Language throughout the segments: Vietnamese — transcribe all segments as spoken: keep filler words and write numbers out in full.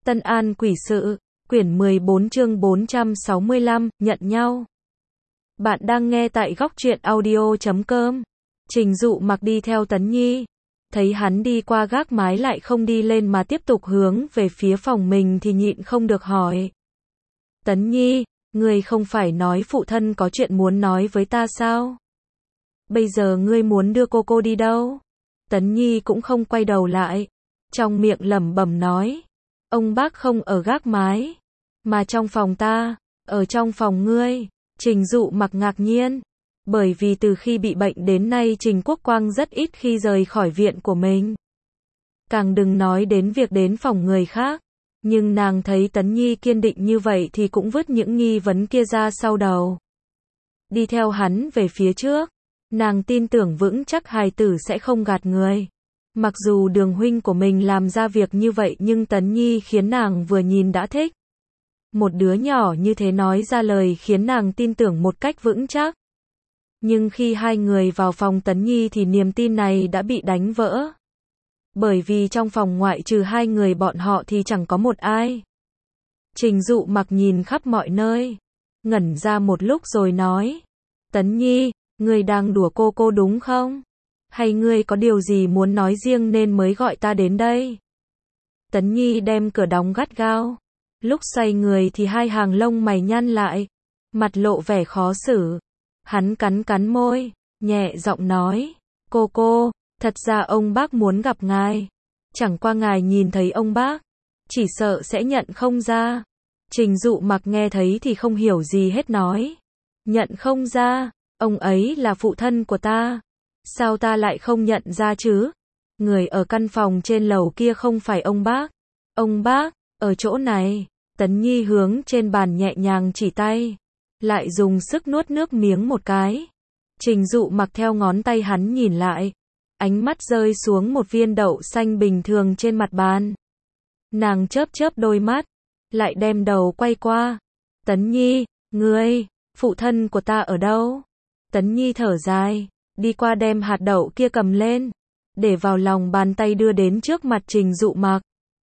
Tân An Quỷ Sự, quyển mười bốn chương bốn trăm sáu mươi lăm, nhận nhau. Bạn đang nghe tại góc truyện audio chấm com. Trình Dụ Mặc đi theo Tấn Nhi, thấy hắn đi qua gác mái lại không đi lên mà tiếp tục hướng về phía phòng mình thì nhịn không được hỏi. Tấn Nhi, ngươi không phải nói phụ thân có chuyện muốn nói với ta sao? Bây giờ ngươi muốn đưa cô cô đi đâu? Tấn Nhi cũng không quay đầu lại, trong miệng lẩm bẩm nói. Ông bác không ở gác mái, mà trong phòng ta, ở trong phòng ngươi. Trình Dụ Mặc ngạc nhiên, bởi vì từ khi bị bệnh đến nay Trình Quốc Quang rất ít khi rời khỏi viện của mình. Càng đừng nói đến việc đến phòng người khác, nhưng nàng thấy Tấn Nhi kiên định như vậy thì cũng vứt những nghi vấn kia ra sau đầu. Đi theo hắn về phía trước, nàng tin tưởng vững chắc hài tử sẽ không gạt người. Mặc dù Đường huynh của mình làm ra việc như vậy nhưng Tấn Nhi khiến nàng vừa nhìn đã thích. Một đứa nhỏ như thế nói ra lời khiến nàng tin tưởng một cách vững chắc. Nhưng khi hai người vào phòng Tấn Nhi thì niềm tin này đã bị đánh vỡ. Bởi vì trong phòng ngoại trừ hai người bọn họ thì chẳng có một ai. Trình Dụ Mặc nhìn khắp mọi nơi, ngẩn ra một lúc rồi nói. Tấn Nhi, ngươi đang đùa cô cô đúng không? Hay ngươi có điều gì muốn nói riêng nên mới gọi ta đến đây? Tấn Nhi đem cửa đóng gắt gao. Lúc xoay người thì hai hàng lông mày nhăn lại, mặt lộ vẻ khó xử. Hắn cắn cắn môi, nhẹ giọng nói. Cô cô, thật ra ông bác muốn gặp ngài. Chẳng qua ngài nhìn thấy ông bác, chỉ sợ sẽ nhận không ra. Trình Dụ Mặc nghe thấy thì không hiểu gì hết nói. Nhận không ra, ông ấy là phụ thân của ta. Sao ta lại không nhận ra chứ? Người ở căn phòng trên lầu kia không phải ông bác. Ông bác, ở chỗ này. Tấn Nhi hướng trên bàn nhẹ nhàng chỉ tay, lại dùng sức nuốt nước miếng một cái. Trình Dụ Mặc theo ngón tay hắn nhìn lại, ánh mắt rơi xuống một viên đậu xanh bình thường trên mặt bàn. Nàng chớp chớp đôi mắt, lại đem đầu quay qua. Tấn Nhi, ngươi, phụ thân của ta ở đâu? Tấn Nhi thở dài, đi qua đem hạt đậu kia cầm lên, để vào lòng bàn tay đưa đến trước mặt Trình Dụ Mặc.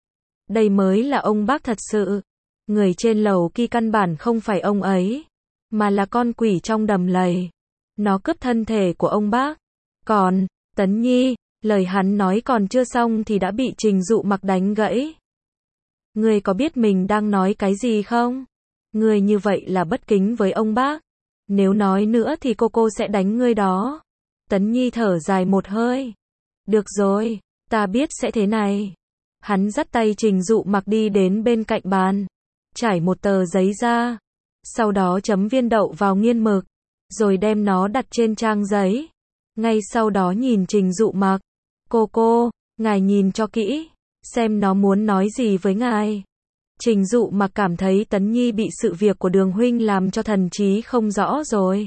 Đây mới là ông bác thật sự. Người trên lầu kia căn bản không phải ông ấy, mà là con quỷ trong đầm lầy. Nó cướp thân thể của ông bác. Còn, Tấn Nhi, lời hắn nói còn chưa xong thì đã bị Trình Dụ Mặc đánh gãy. Ngươi có biết mình đang nói cái gì không? Ngươi như vậy là bất kính với ông bác. Nếu nói nữa thì cô cô sẽ đánh ngươi đó. Tấn Nhi thở dài một hơi. Được rồi, ta biết sẽ thế này. Hắn dắt tay Trình Dụ Mặc đi đến bên cạnh bàn, trải một tờ giấy ra, sau đó chấm viên đậu vào nghiên mực, rồi đem nó đặt trên trang giấy. Ngay sau đó nhìn Trình Dụ Mặc. Cô cô, ngài nhìn cho kỹ, xem nó muốn nói gì với ngài. Trình Dụ Mặc cảm thấy Tấn Nhi bị sự việc của Đường huynh làm cho thần trí không rõ rồi.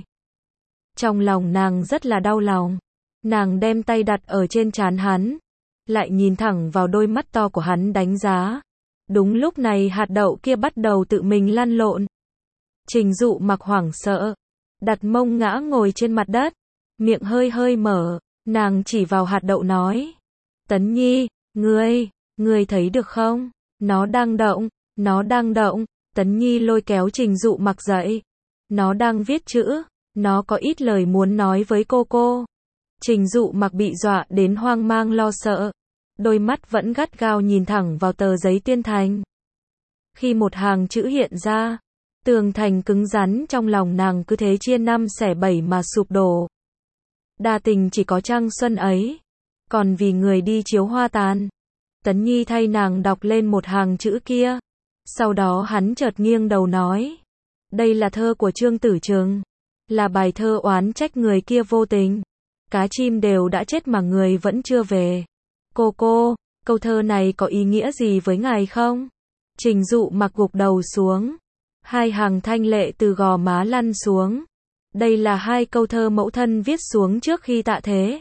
Trong lòng nàng rất là đau lòng. Nàng đem tay đặt ở trên trán hắn, lại nhìn thẳng vào đôi mắt to của hắn đánh giá. Đúng lúc này hạt đậu kia bắt đầu tự mình lăn lộn. Trình Dụ Mặc hoảng sợ, đặt mông ngã ngồi trên mặt đất, miệng hơi hơi mở, nàng chỉ vào hạt đậu nói. Tấn Nhi, ngươi, ngươi thấy được không? Nó đang động, nó đang động. Tấn Nhi lôi kéo Trình Dụ Mặc dậy. Nó đang viết chữ, nó có ít lời muốn nói với cô cô. Trình Dụ Mặc bị dọa đến hoang mang lo sợ, đôi mắt vẫn gắt gao nhìn thẳng vào tờ giấy tuyên thành. Khi một hàng chữ hiện ra, tường thành cứng rắn trong lòng nàng cứ thế chia năm xẻ bảy mà sụp đổ. Đa tình chỉ có trăng xuân ấy, còn vì người đi chiếu hoa tàn. Tấn Nhi thay nàng đọc lên một hàng chữ kia. Sau đó hắn chợt nghiêng đầu nói. Đây là thơ của Trương Tử Trừng, là bài thơ oán trách người kia vô tình. Cá chim đều đã chết mà người vẫn chưa về. Cô cô, câu thơ này có ý nghĩa gì với ngài không? Trình Dụ Mặc gục đầu xuống, hai hàng thanh lệ từ gò má lăn xuống. Đây là hai câu thơ mẫu thân viết xuống trước khi tạ thế.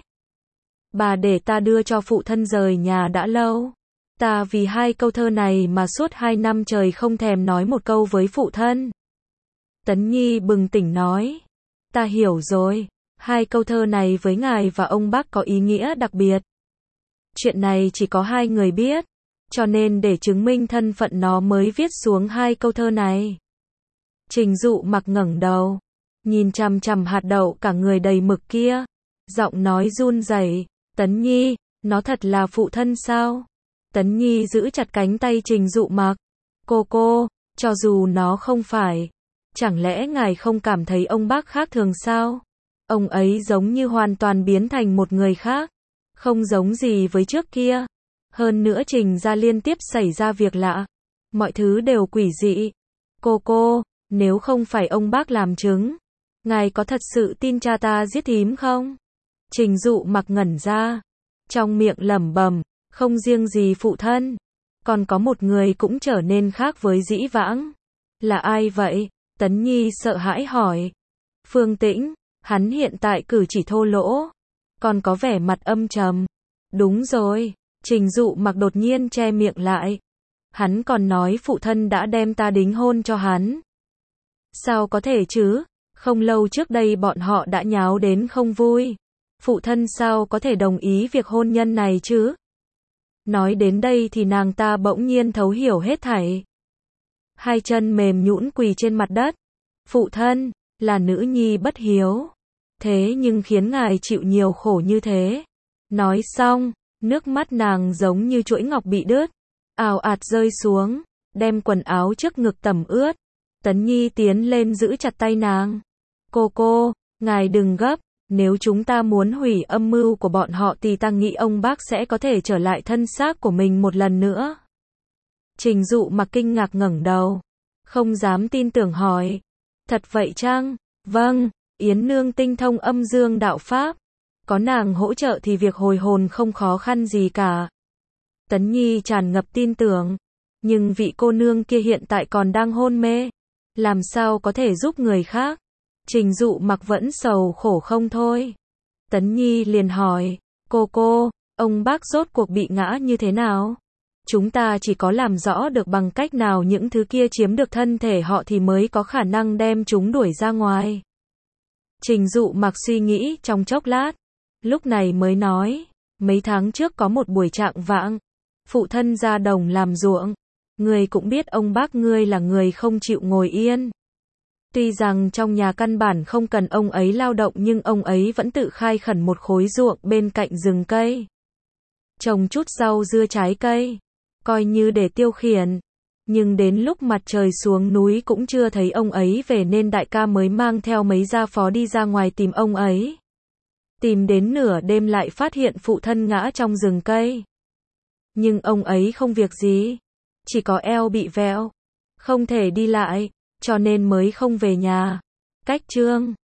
Bà để ta đưa cho phụ thân rời nhà đã lâu. Ta vì hai câu thơ này mà suốt hai năm trời không thèm nói một câu với phụ thân. Tấn Nhi bừng tỉnh nói. Ta hiểu rồi, hai câu thơ này với ngài và ông bác có ý nghĩa đặc biệt. Chuyện này chỉ có hai người biết. cho nên để chứng minh thân phận nó mới viết xuống hai câu thơ này. Trình Dụ Mặc ngẩng đầu, nhìn chằm chằm hạt đậu cả người đầy mực kia, giọng nói run rẩy, Tấn Nhi, nó thật là phụ thân sao? Tấn Nhi giữ chặt cánh tay Trình Dụ Mặc. Cô cô, cho dù nó không phải, chẳng lẽ ngài không cảm thấy ông bác khác thường sao? Ông ấy giống như hoàn toàn biến thành một người khác, không giống gì với trước kia. Hơn nữa Trình gia liên tiếp xảy ra việc lạ, mọi thứ đều quỷ dị. Cô cô, nếu không phải ông bác làm chứng, ngài có thật sự tin cha ta giết thím không? Trình Dụ Mặc ngẩn ra, trong miệng lẩm bẩm, không riêng gì phụ thân, còn có một người cũng trở nên khác với dĩ vãng. Là ai vậy? Tấn Nhi sợ hãi hỏi. Phương Tĩnh, hắn hiện tại cử chỉ thô lỗ, còn có vẻ mặt âm trầm. Đúng rồi, Trình Dụ Mặc đột nhiên che miệng lại. Hắn còn nói phụ thân đã đem ta đính hôn cho hắn. Sao có thể chứ? Không lâu trước đây bọn họ đã nháo đến không vui. Phụ thân sao có thể đồng ý việc hôn nhân này chứ? Nói đến đây thì nàng ta bỗng nhiên thấu hiểu hết thảy. Hai chân mềm nhũn quỳ trên mặt đất. Phụ thân, là nữ nhi bất hiếu. Thế nhưng khiến ngài chịu nhiều khổ như thế. Nói xong, nước mắt nàng giống như chuỗi ngọc bị đứt, ào ạt rơi xuống, đem quần áo trước ngực tẩm ướt. Tấn Nhi tiến lên giữ chặt tay nàng. Cô cô, ngài đừng gấp, nếu chúng ta muốn hủy âm mưu của bọn họ thì ta nghĩ ông bác sẽ có thể trở lại thân xác của mình một lần nữa. Trình Dụ Mặc kinh ngạc ngẩng đầu, không dám tin tưởng hỏi. Thật vậy chăng? Vâng, Yến Nương tinh thông âm dương đạo pháp. Có nàng hỗ trợ thì việc hồi hồn không khó khăn gì cả. Tấn Nhi tràn ngập tin tưởng. Nhưng vị cô nương kia hiện tại còn đang hôn mê. Làm sao có thể giúp người khác? Trình Dụ Mặc vẫn sầu khổ không thôi. Tấn Nhi liền hỏi. Cô cô, ông bác rốt cuộc bị ngã như thế nào? Chúng ta chỉ có làm rõ được bằng cách nào những thứ kia chiếm được thân thể họ thì mới có khả năng đem chúng đuổi ra ngoài. Trình Dụ Mặc suy nghĩ trong chốc lát, lúc này mới nói, mấy tháng trước có một buổi trạng vạng, phụ thân ra đồng làm ruộng, người cũng biết ông bác ngươi là người không chịu ngồi yên. Tuy rằng trong nhà căn bản không cần ông ấy lao động nhưng ông ấy vẫn tự khai khẩn một khối ruộng bên cạnh rừng cây. Trồng chút rau dưa trái cây, coi như để tiêu khiển. Nhưng đến lúc mặt trời xuống núi cũng chưa thấy ông ấy về nên đại ca mới mang theo mấy gia phó đi ra ngoài tìm ông ấy. Tìm đến nửa đêm lại phát hiện phụ thân ngã trong rừng cây. Nhưng ông ấy không việc gì, chỉ có eo bị vẹo, không thể đi lại, cho nên mới không về nhà. Cách chương